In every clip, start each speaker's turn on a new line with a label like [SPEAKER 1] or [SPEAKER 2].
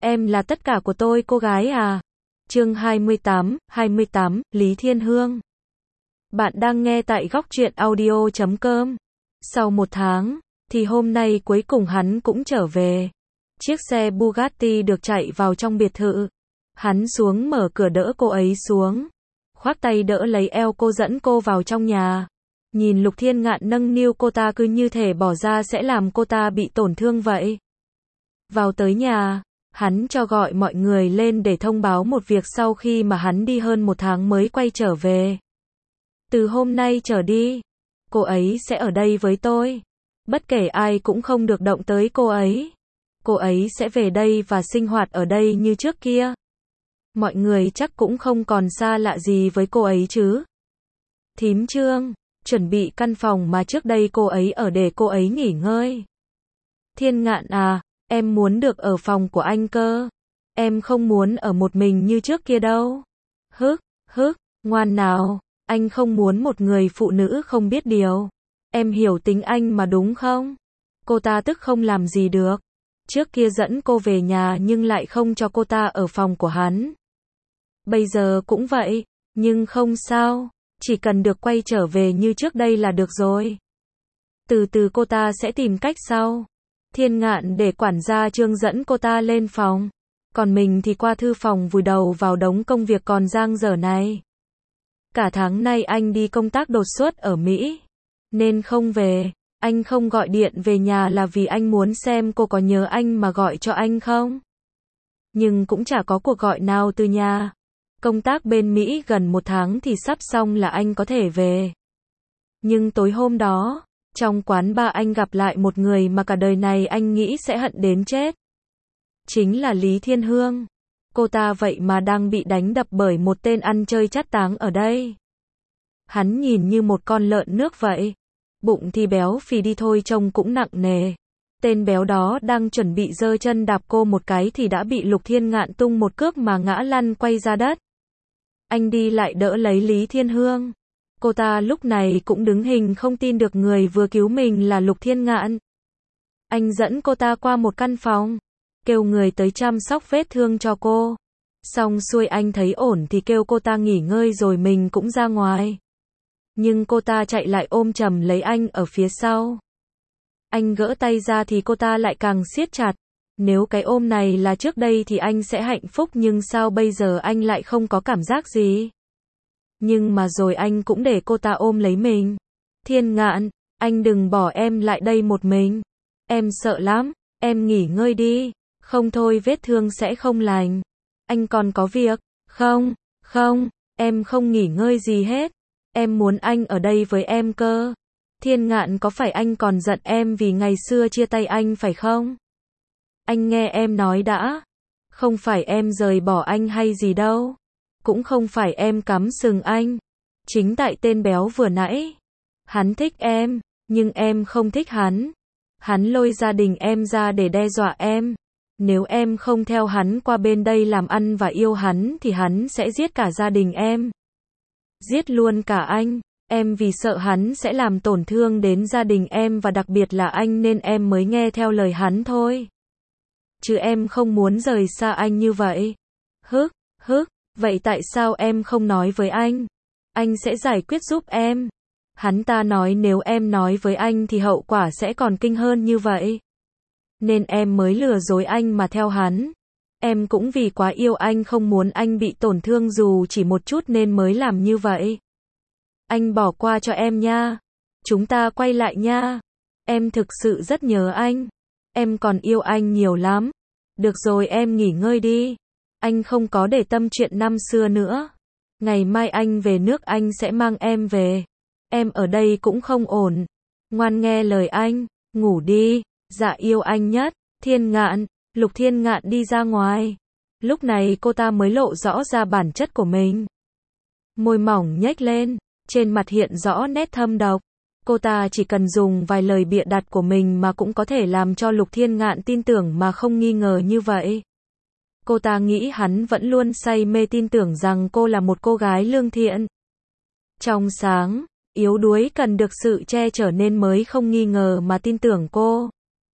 [SPEAKER 1] em là tất cả của tôi cô gái à. Chương 28, Lý Thiên Hương. Bạn đang nghe tại Góc Truyện Audio.com. Sau 1 tháng, thì hôm nay cuối cùng hắn cũng trở về. Chiếc xe Bugatti được chạy vào trong biệt thự. Hắn xuống mở cửa đỡ cô ấy xuống. Khoác tay đỡ lấy eo cô dẫn cô vào trong nhà. Nhìn Lục Thiên Ngạn nâng niu cô ta cứ như thể bỏ ra sẽ làm cô ta bị tổn thương vậy. Vào tới nhà, hắn cho gọi mọi người lên để thông báo một việc sau khi mà hắn đi hơn 1 tháng mới quay trở về. Từ hôm nay trở đi, cô ấy sẽ ở đây với tôi. Bất kể ai cũng không được động tới cô ấy. Cô ấy sẽ về đây và sinh hoạt ở đây như trước kia. Mọi người chắc cũng không còn xa lạ gì với cô ấy chứ. Thím Trương, chuẩn bị căn phòng mà trước đây cô ấy ở để cô ấy nghỉ ngơi. Thiên Ngạn à, em muốn được ở phòng của anh cơ. Em không muốn ở một mình như trước kia đâu. Hức, ngoan nào, anh không muốn một người phụ nữ không biết điều. Em hiểu tính anh mà đúng không? Cô ta tức không làm gì được. Trước kia dẫn cô về nhà nhưng lại không cho cô ta ở phòng của hắn. Bây giờ cũng vậy, nhưng không sao, chỉ cần được quay trở về như trước đây là được rồi. Từ từ cô ta sẽ tìm cách sau. Thiên Ngạn để quản gia Trương dẫn cô ta lên phòng. Còn mình thì qua thư phòng vùi đầu vào đống công việc còn dang dở này. Cả tháng nay anh đi công tác đột xuất ở Mỹ, nên không về. Anh không gọi điện về nhà là vì anh muốn xem cô có nhớ anh mà gọi cho anh không. Nhưng cũng chả có cuộc gọi nào từ nhà. Công tác bên Mỹ gần 1 tháng thì sắp xong là anh có thể về. Nhưng tối hôm đó, trong quán bar anh gặp lại một người mà cả đời này anh nghĩ sẽ hận đến chết. Chính là Lý Thiên Hương. Cô ta vậy mà đang bị đánh đập bởi một tên ăn chơi chát táng ở đây. Hắn nhìn như một con lợn nước vậy. Bụng thì béo phì đi thôi trông cũng nặng nề. Tên béo đó đang chuẩn bị giơ chân đạp cô một cái thì đã bị Lục Thiên Ngạn tung một cước mà ngã lăn quay ra đất. Anh đi lại đỡ lấy Lý Thiên Hương. Cô ta lúc này cũng đứng hình không tin được người vừa cứu mình là Lục Thiên Ngạn. Anh dẫn cô ta qua một căn phòng, kêu người tới chăm sóc vết thương cho cô. Xong xuôi anh thấy ổn thì kêu cô ta nghỉ ngơi rồi mình cũng ra ngoài. Nhưng cô ta chạy lại ôm chầm lấy anh ở phía sau. Anh gỡ tay ra thì cô ta lại càng siết chặt. Nếu cái ôm này là trước đây thì anh sẽ hạnh phúc nhưng sao bây giờ anh lại không có cảm giác gì. Nhưng mà rồi anh cũng để cô ta ôm lấy mình. Thiên Ngạn, anh đừng bỏ em lại đây một mình. Em sợ lắm, em nghỉ ngơi đi. Không thôi vết thương sẽ không lành. Anh còn có việc. Không, em không nghỉ ngơi gì hết. Em muốn anh ở đây với em cơ. Thiên Ngạn có phải anh còn giận em vì ngày xưa chia tay anh phải không? Anh nghe em nói đã. Không phải em rời bỏ anh hay gì đâu. Cũng không phải em cắm sừng anh. Chính tại tên béo vừa nãy. Hắn thích em, nhưng em không thích hắn. Hắn lôi gia đình em ra để đe dọa em. Nếu em không theo hắn qua bên đây làm ăn và yêu hắn thì hắn sẽ giết cả gia đình em. Giết luôn cả anh. Em vì sợ hắn sẽ làm tổn thương đến gia đình em và đặc biệt là anh nên em mới nghe theo lời hắn thôi. Chứ em không muốn rời xa anh như vậy. Vậy tại sao em không nói với anh? Anh sẽ giải quyết giúp em. Hắn ta nói nếu em nói với anh thì hậu quả sẽ còn kinh hơn như vậy. Nên em mới lừa dối anh mà theo hắn. Em cũng vì quá yêu anh không muốn anh bị tổn thương dù chỉ một chút nên mới làm như vậy. Anh bỏ qua cho em nha. Chúng ta quay lại nha. Em thực sự rất nhớ anh. Em còn yêu anh nhiều lắm. Được rồi em nghỉ ngơi đi. Anh không có để tâm chuyện năm xưa nữa. Ngày mai anh về nước anh sẽ mang em về. Em ở đây cũng không ổn. Ngoan nghe lời anh. Ngủ đi. Dạ yêu anh nhất. Thiên Ngạn. Lục Thiên Ngạn đi ra ngoài. Lúc này cô ta mới lộ rõ ra bản chất của mình. Môi mỏng nhếch lên. Trên mặt hiện rõ nét thâm độc. Cô ta chỉ cần dùng vài lời bịa đặt của mình mà cũng có thể làm cho Lục Thiên Ngạn tin tưởng mà không nghi ngờ như vậy. Cô ta nghĩ hắn vẫn luôn say mê tin tưởng rằng cô là một cô gái lương thiện. Trong sáng, yếu đuối cần được sự che chở nên mới không nghi ngờ mà tin tưởng cô.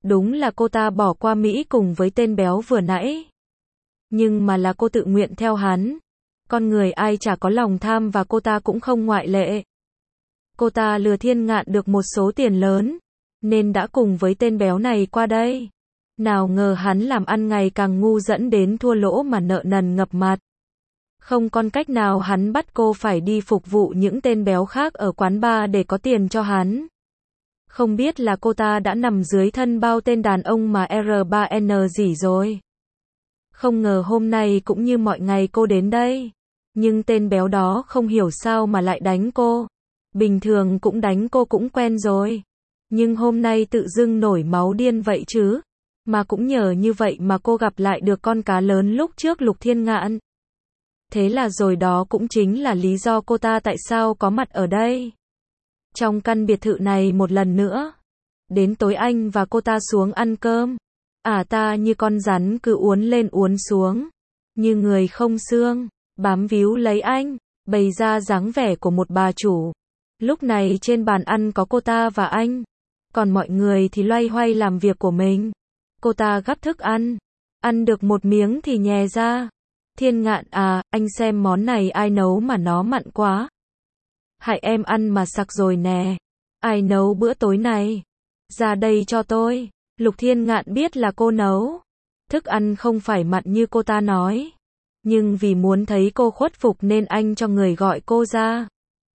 [SPEAKER 1] Đúng là cô ta bỏ qua Mỹ cùng với tên béo vừa nãy. Nhưng mà là cô tự nguyện theo hắn. Con người ai chả có lòng tham và cô ta cũng không ngoại lệ. Cô ta lừa Thiên Ngạn được một số tiền lớn, nên đã cùng với tên béo này qua đây. Nào ngờ hắn làm ăn ngày càng ngu dẫn đến thua lỗ mà nợ nần ngập mặt. Không còn cách nào hắn bắt cô phải đi phục vụ những tên béo khác ở quán bar để có tiền cho hắn. Không biết là cô ta đã nằm dưới thân bao tên đàn ông mà R3N gì rồi. Không ngờ hôm nay cũng như mọi ngày cô đến đây. Nhưng tên béo đó không hiểu sao mà lại đánh cô. Bình thường cũng đánh cô cũng quen rồi. Nhưng hôm nay tự dưng nổi máu điên vậy chứ. Mà cũng nhờ như vậy mà cô gặp lại được con cá lớn lúc trước Lục Thiên Ngạn. Thế là rồi đó cũng chính là lý do cô ta tại sao có mặt ở đây. Trong căn biệt thự này một lần nữa. Đến tối anh và cô ta xuống ăn cơm. Ta như con rắn cứ uốn lên uốn xuống. Như người không xương, bám víu lấy anh, bày ra dáng vẻ của một bà chủ. Lúc này trên bàn ăn có cô ta và anh. Còn mọi người thì loay hoay làm việc của mình. Cô ta gắp thức ăn. Ăn được một miếng thì nhè ra. Thiên Ngạn anh xem món này ai nấu mà nó mặn quá. Hại em ăn mà sặc rồi nè. Ai nấu bữa tối này? Ra đây cho tôi. Lục Thiên Ngạn biết là cô nấu. Thức ăn không phải mặn như cô ta nói. Nhưng vì muốn thấy cô khuất phục nên anh cho người gọi cô ra.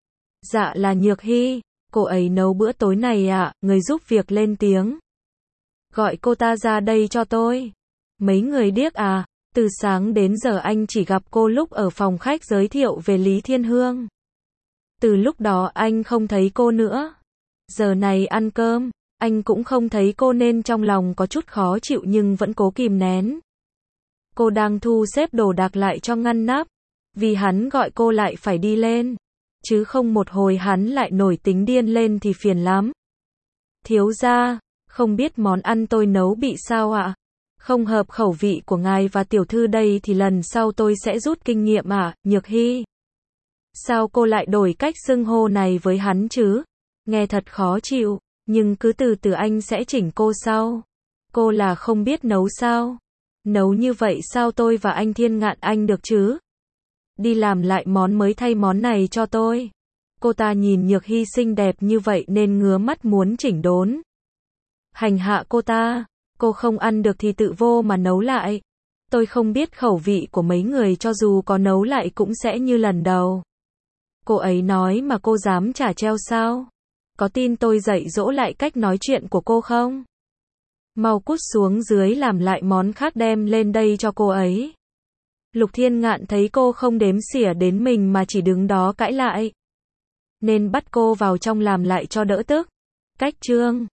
[SPEAKER 1] Dạ là Nhược Hy. Cô ấy nấu bữa tối này ạ, người giúp việc lên tiếng. Gọi cô ta ra đây cho tôi. Mấy người điếc từ sáng đến giờ anh chỉ gặp cô lúc ở phòng khách giới thiệu về Lý Thiên Hương. Từ lúc đó anh không thấy cô nữa. Giờ này ăn cơm, anh cũng không thấy cô nên trong lòng có chút khó chịu nhưng vẫn cố kìm nén. Cô đang thu xếp đồ đạc lại cho ngăn nắp. Vì hắn gọi cô lại phải đi lên. Chứ không một hồi hắn lại nổi tính điên lên thì phiền lắm. Thiếu gia, không biết món ăn tôi nấu bị sao ạ? Không hợp khẩu vị của ngài và tiểu thư đây thì lần sau tôi sẽ rút kinh nghiệm Nhược Hy. Sao cô lại đổi cách xưng hô này với hắn chứ? Nghe thật khó chịu, nhưng cứ từ từ anh sẽ chỉnh cô sau. Cô là không biết nấu sao? Nấu như vậy sao tôi và anh Thiên Ngạn anh được chứ? Đi làm lại món mới thay món này cho tôi. Cô ta nhìn Nhược Hy xinh đẹp như vậy nên ngứa mắt muốn chỉnh đốn. Hành hạ cô ta. Cô không ăn được thì tự vô mà nấu lại. Tôi không biết khẩu vị của mấy người cho dù có nấu lại cũng sẽ như lần đầu. Cô ấy nói mà cô dám trả treo sao? Có tin tôi dạy dỗ lại cách nói chuyện của cô không? Mau cút xuống dưới làm lại món khác đem lên đây cho cô ấy. Lục Thiên Ngạn thấy cô không đếm xỉa đến mình mà chỉ đứng đó cãi lại. Nên bắt cô vào trong làm lại cho đỡ tức. Cách chương